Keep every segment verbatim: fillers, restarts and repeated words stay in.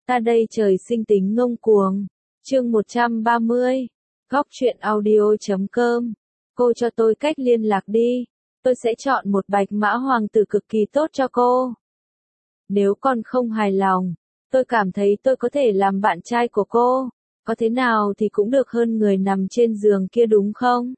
Ta đây trời sinh tính ngông cuồng. Chương một trăm ba mươi. Góc truyện audio chấm com. Cô cho tôi cách liên lạc đi. Tôi sẽ chọn một bạch mã hoàng tử cực kỳ tốt cho cô. Nếu con không hài lòng, tôi cảm thấy tôi có thể làm bạn trai của cô. Có thế nào thì cũng được hơn người nằm trên giường kia đúng không?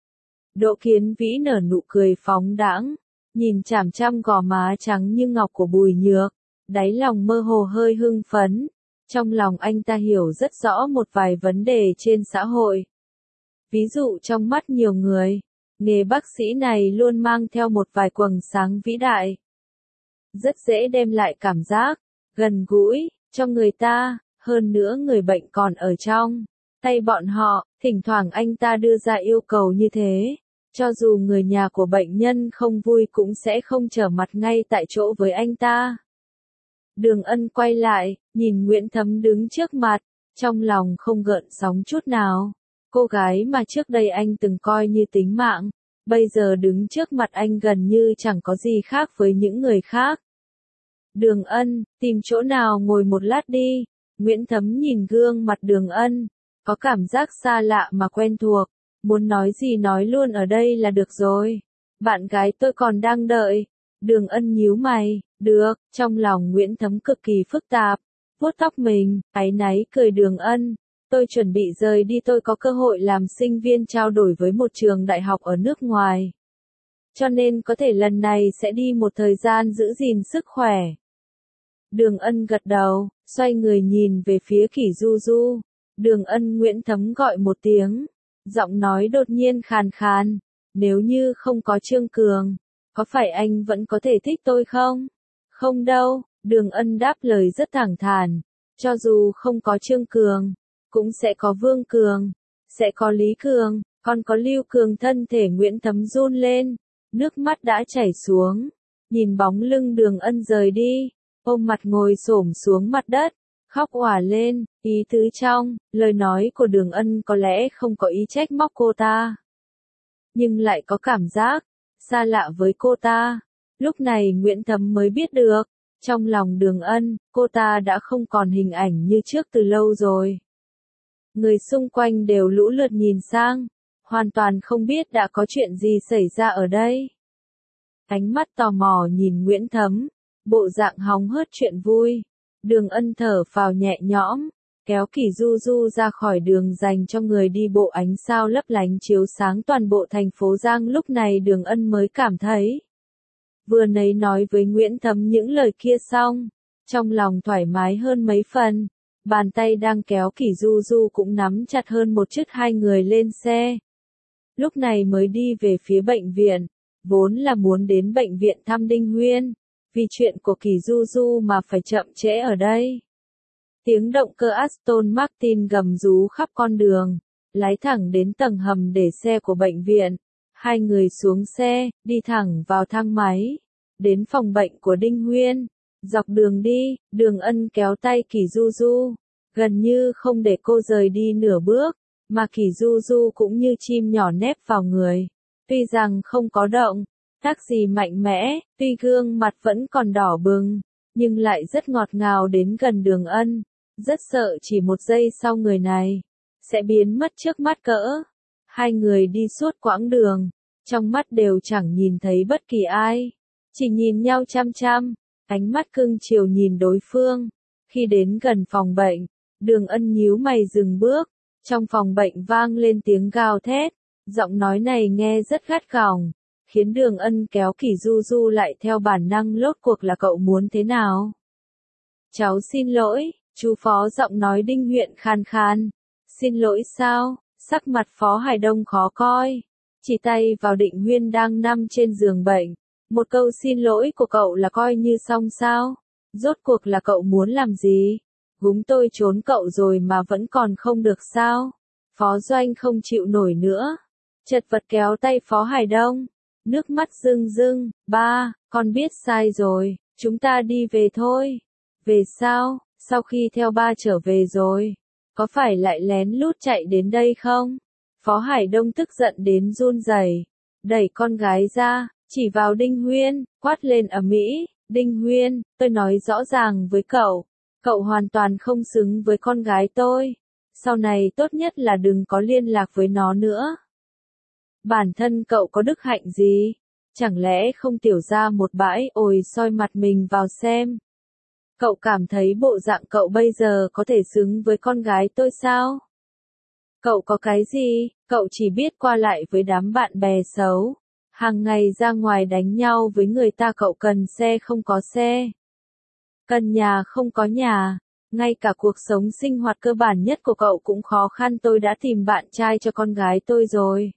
Đỗ Kiến Vĩ nở nụ cười phóng đãng, nhìn chằm chằm gò má trắng như ngọc của Bùi Nhược, đáy lòng mơ hồ hơi hưng phấn. Trong lòng anh ta hiểu rất rõ một vài vấn đề trên xã hội. Ví dụ trong mắt nhiều người, nghề bác sĩ này luôn mang theo một vài quầng sáng vĩ đại. Rất dễ đem lại cảm giác gần gũi cho người ta, hơn nữa người bệnh còn ở trong tay bọn họ, thỉnh thoảng anh ta đưa ra yêu cầu như thế. Cho dù người nhà của bệnh nhân không vui cũng sẽ không trở mặt ngay tại chỗ với anh ta. Đường Ân quay lại, nhìn Nguyễn Thấm đứng trước mặt, trong lòng không gợn sóng chút nào. Cô gái mà trước đây anh từng coi như tính mạng, bây giờ đứng trước mặt anh gần như chẳng có gì khác với những người khác. Đường Ân, tìm chỗ nào ngồi một lát đi. Nguyễn Thấm nhìn gương mặt Đường Ân, có cảm giác xa lạ mà quen thuộc. Muốn nói gì nói luôn ở đây là được rồi. Bạn gái tôi còn đang đợi. Đường Ân nhíu mày, được, trong lòng Nguyễn Thấm cực kỳ phức tạp. Vuốt tóc mình, áy náy cười Đường Ân. Tôi chuẩn bị rời đi, tôi có cơ hội làm sinh viên trao đổi với một trường đại học ở nước ngoài. Cho nên có thể lần này sẽ đi một thời gian giữ gìn sức khỏe. Đường Ân gật đầu, xoay người nhìn về phía Kỷ Du Du. Đường Ân Nguyễn Thấm gọi một tiếng. Giọng nói đột nhiên khàn khàn. Nếu như không có Trương Cường, có phải anh vẫn có thể thích tôi không? Không đâu, Đường Ân đáp lời rất thẳng thắn. Cho dù không có Trương Cường, cũng sẽ có Vương Cường, sẽ có Lý Cường, còn có Lưu Cường. Thân thể Nguyễn Thấm run lên, nước mắt đã chảy xuống. Nhìn bóng lưng Đường Ân rời đi, ôm mặt ngồi xổm xuống mặt đất, khóc òa lên. Ý tứ trong lời nói của Đường Ân có lẽ không có ý trách móc cô ta, nhưng lại có cảm giác xa lạ với cô ta. Lúc này Nguyễn Thấm mới biết được, trong lòng Đường Ân, cô ta đã không còn hình ảnh như trước từ lâu rồi. Người xung quanh đều lũ lượt nhìn sang, hoàn toàn không biết đã có chuyện gì xảy ra ở đây. Ánh mắt tò mò nhìn Nguyễn Thấm, bộ dạng hóng hớt chuyện vui. Đường Ân thở phào nhẹ nhõm, kéo Kỷ Du Du ra khỏi đường dành cho người đi bộ. Ánh sao lấp lánh chiếu sáng toàn bộ thành phố Giang. Lúc này Đường Ân mới cảm thấy, vừa nãy nói với Nguyễn Thấm những lời kia xong, trong lòng thoải mái hơn mấy phần. Bàn tay đang kéo Kỷ Du Du cũng nắm chặt hơn một chút. Hai người lên xe. Lúc này mới đi về phía bệnh viện, vốn là muốn đến bệnh viện thăm Đinh Huyên. Vì chuyện của Kỷ Du Du mà phải chậm trễ ở đây. Tiếng động cơ Aston Martin gầm rú khắp con đường, lái thẳng đến tầng hầm để xe của bệnh viện. Hai người xuống xe, đi thẳng vào thang máy, đến phòng bệnh của Đinh Huyên. Dọc đường đi, Đường Ân kéo tay Kỷ Du Du, gần như không để cô rời đi nửa bước, mà Kỷ Du Du cũng như chim nhỏ nép vào người. Tuy rằng không có động tác gì mạnh mẽ, tuy gương mặt vẫn còn đỏ bừng, nhưng lại rất ngọt ngào đến gần Đường Ân. Rất sợ chỉ một giây sau người này sẽ biến mất trước mắt cỡ. Hai người đi suốt quãng đường, trong mắt đều chẳng nhìn thấy bất kỳ ai, chỉ nhìn nhau chăm chăm, ánh mắt cưng chiều nhìn đối phương. Khi đến gần phòng bệnh, Đường Ân nhíu mày dừng bước. Trong phòng bệnh vang lên tiếng gào thét, giọng nói này nghe rất gắt gỏng, khiến Đường Ân kéo Kỷ Du Du lại theo bản năng. Rốt cuộc là cậu muốn thế nào? Cháu xin lỗi, chú Phó. Giọng nói Đinh Huyên khan khan. Xin lỗi sao? Sắc mặt Phó Hải Đông khó coi, chỉ tay vào Định Huyên đang nằm trên giường bệnh. Một câu xin lỗi của cậu là coi như xong sao? Rốt cuộc là cậu muốn làm gì? Gúng tôi trốn cậu rồi mà vẫn còn không được sao? Phó Doanh không chịu nổi nữa, chật vật kéo tay Phó Hải Đông, nước mắt rưng rưng. Ba, con biết sai rồi, chúng ta đi về thôi. Về sao? Sau khi theo ba trở về rồi, có phải lại lén lút chạy đến đây không? Phó Hải Đông tức giận đến run rẩy, đẩy con gái ra, chỉ vào Đinh Huyên, quát lên ầm ĩ. Đinh Huyên, tôi nói rõ ràng với cậu, Cậu hoàn toàn không xứng với con gái tôi. Sau này tốt nhất là đừng có liên lạc với nó nữa. Bản thân cậu có đức hạnh gì? Chẳng lẽ không tiểu ra một bãi ồi soi mặt mình vào xem? Cậu cảm thấy bộ dạng cậu bây giờ có thể xứng với con gái tôi sao? Cậu có cái gì? Cậu chỉ biết qua lại với đám bạn bè xấu. Hàng ngày ra ngoài đánh nhau với người ta, cậu cần xe không có xe. Cần nhà không có nhà. Ngay cả cuộc sống sinh hoạt cơ bản nhất của cậu cũng khó khăn. Tôi đã tìm bạn trai cho con gái tôi rồi.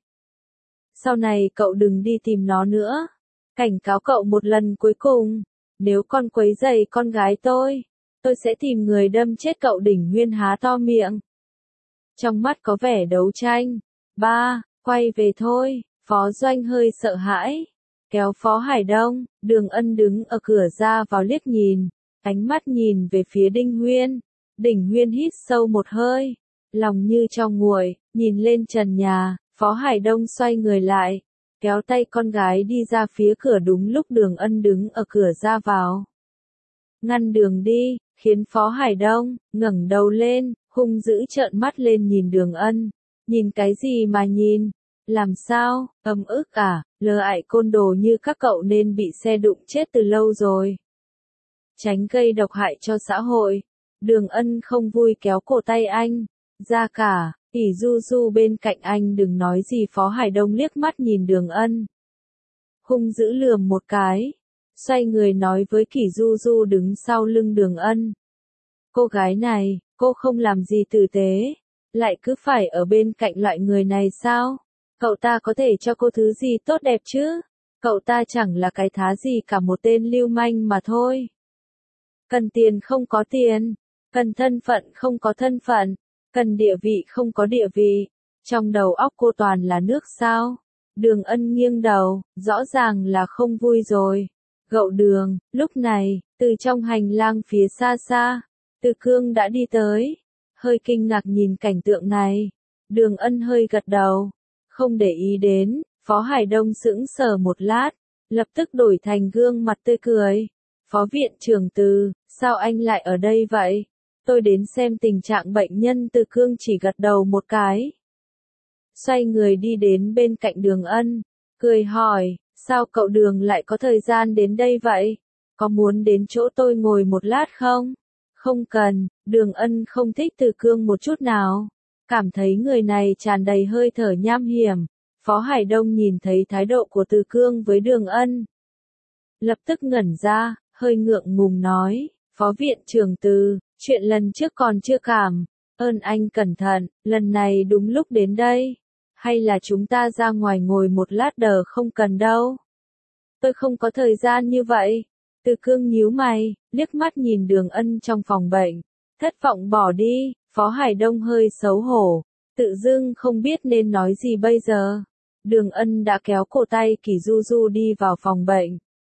Sau này cậu đừng đi tìm nó nữa. Cảnh cáo cậu một lần cuối cùng. Nếu con quấy rầy con gái tôi, tôi sẽ tìm người đâm chết cậu. Đỉnh Huyên há to miệng. Trong mắt có vẻ đấu tranh. Ba, quay về thôi. Phó Doanh hơi sợ hãi. Kéo Phó Hải Đông. Đường Ân đứng ở cửa ra vào liếc nhìn. Ánh mắt nhìn về phía Đinh Huyên. Đỉnh Huyên hít sâu một hơi. Lòng như trong nguội, nhìn lên trần nhà. Phó Hải Đông xoay người lại. Kéo tay con gái đi ra phía cửa đúng lúc Đường Ân đứng ở cửa ra vào. Ngăn đường đi, khiến Phó Hải Đông ngẩng đầu lên, hung dữ trợn mắt lên nhìn Đường Ân. Nhìn cái gì mà nhìn? Làm sao? Ấm ức à? Lơ ại côn đồ như các cậu nên bị xe đụng chết từ lâu rồi. Tránh gây độc hại cho xã hội. Đường Ân không vui kéo cổ tay anh. Ra cả. Ỷ Du Du bên cạnh anh đừng nói gì. Phó Hải Đông liếc mắt nhìn Đường Ân. Hung dữ lườm một cái. Xoay người nói với Kỷ Du Du đứng sau lưng Đường Ân. Cô gái này, cô không làm gì tử tế. Lại cứ phải ở bên cạnh loại người này sao? Cậu ta có thể cho cô thứ gì tốt đẹp chứ? Cậu ta chẳng là cái thá gì cả, một tên lưu manh mà thôi. Cần tiền không có tiền. Cần thân phận không có thân phận. Cần địa vị không có địa vị. Trong đầu óc cô toàn là nước sao? Đường Ân nghiêng đầu, rõ ràng là không vui rồi. Gậu Đường, lúc này, từ trong hành lang phía xa xa, Từ Cương đã đi tới. Hơi kinh ngạc nhìn cảnh tượng này. Đường Ân hơi gật đầu. Không để ý đến. Phó Hải Đông sững sờ một lát. Lập tức đổi thành gương mặt tươi cười. Phó viện trưởng Từ, sao anh lại ở đây vậy? Tôi đến xem tình trạng bệnh nhân. Từ Cương chỉ gật đầu một cái. Xoay người đi đến bên cạnh Đường Ân. Cười hỏi, sao cậu Đường lại có thời gian đến đây vậy? Có muốn đến chỗ tôi ngồi một lát không? Không cần. Đường Ân không thích Từ Cương một chút nào. Cảm thấy người này tràn đầy hơi thở nham hiểm. Phó Hải Đông nhìn thấy thái độ của Từ Cương với Đường Ân. Lập tức ngẩn ra, hơi ngượng ngùng nói, Phó viện trưởng Từ, chuyện lần trước còn chưa cảm, ơn anh cẩn thận, lần này đúng lúc đến đây. Hay là chúng ta ra ngoài ngồi một lát đờ? Không cần đâu. Tôi không có thời gian như vậy. Từ Cương nhíu mày, liếc mắt nhìn Đường Ân trong phòng bệnh. Thất vọng bỏ đi. Phó Hải Đông hơi xấu hổ. Tự dưng không biết nên nói gì bây giờ. Đường Ân đã kéo cổ tay Kỷ Du Du đi vào phòng bệnh.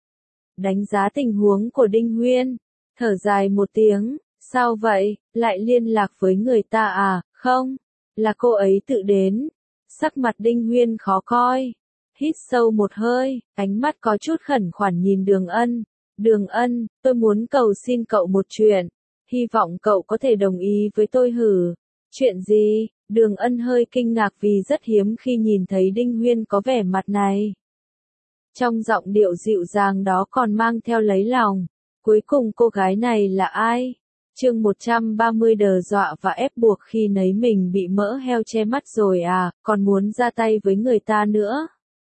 Đánh giá tình huống của Đinh Huyên. Thở dài một tiếng. Sao vậy? Lại liên lạc với người ta à? Không. Là cô ấy tự đến. Sắc mặt Đinh Huyên khó coi. Hít sâu một hơi. Ánh mắt có chút khẩn khoản nhìn Đường Ân. Đường Ân, tôi muốn cầu xin cậu một chuyện. Hy vọng cậu có thể đồng ý với tôi. Hử? Chuyện gì? Đường Ân hơi kinh ngạc vì rất hiếm khi nhìn thấy Đinh Huyên có vẻ mặt này. Trong giọng điệu dịu dàng đó còn mang theo lấy lòng. Cuối cùng cô gái này là ai? Chương một trăm ba mươi đờ dọa và ép buộc khi nấy mình bị mỡ heo che mắt rồi à, còn muốn ra tay với người ta nữa.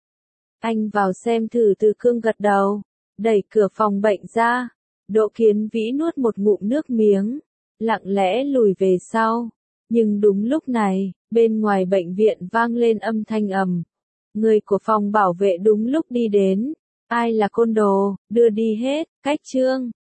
Anh vào xem thử. Từ Cương gật đầu. Đẩy cửa phòng bệnh ra. Đỗ Kiến Vĩ nuốt một ngụm nước miếng. Lặng lẽ lùi về sau. Nhưng đúng lúc này, bên ngoài bệnh viện vang lên âm thanh ầm. Người của phòng bảo vệ đúng lúc đi đến. Ai là côn đồ? Đưa đi hết. Cách Trương.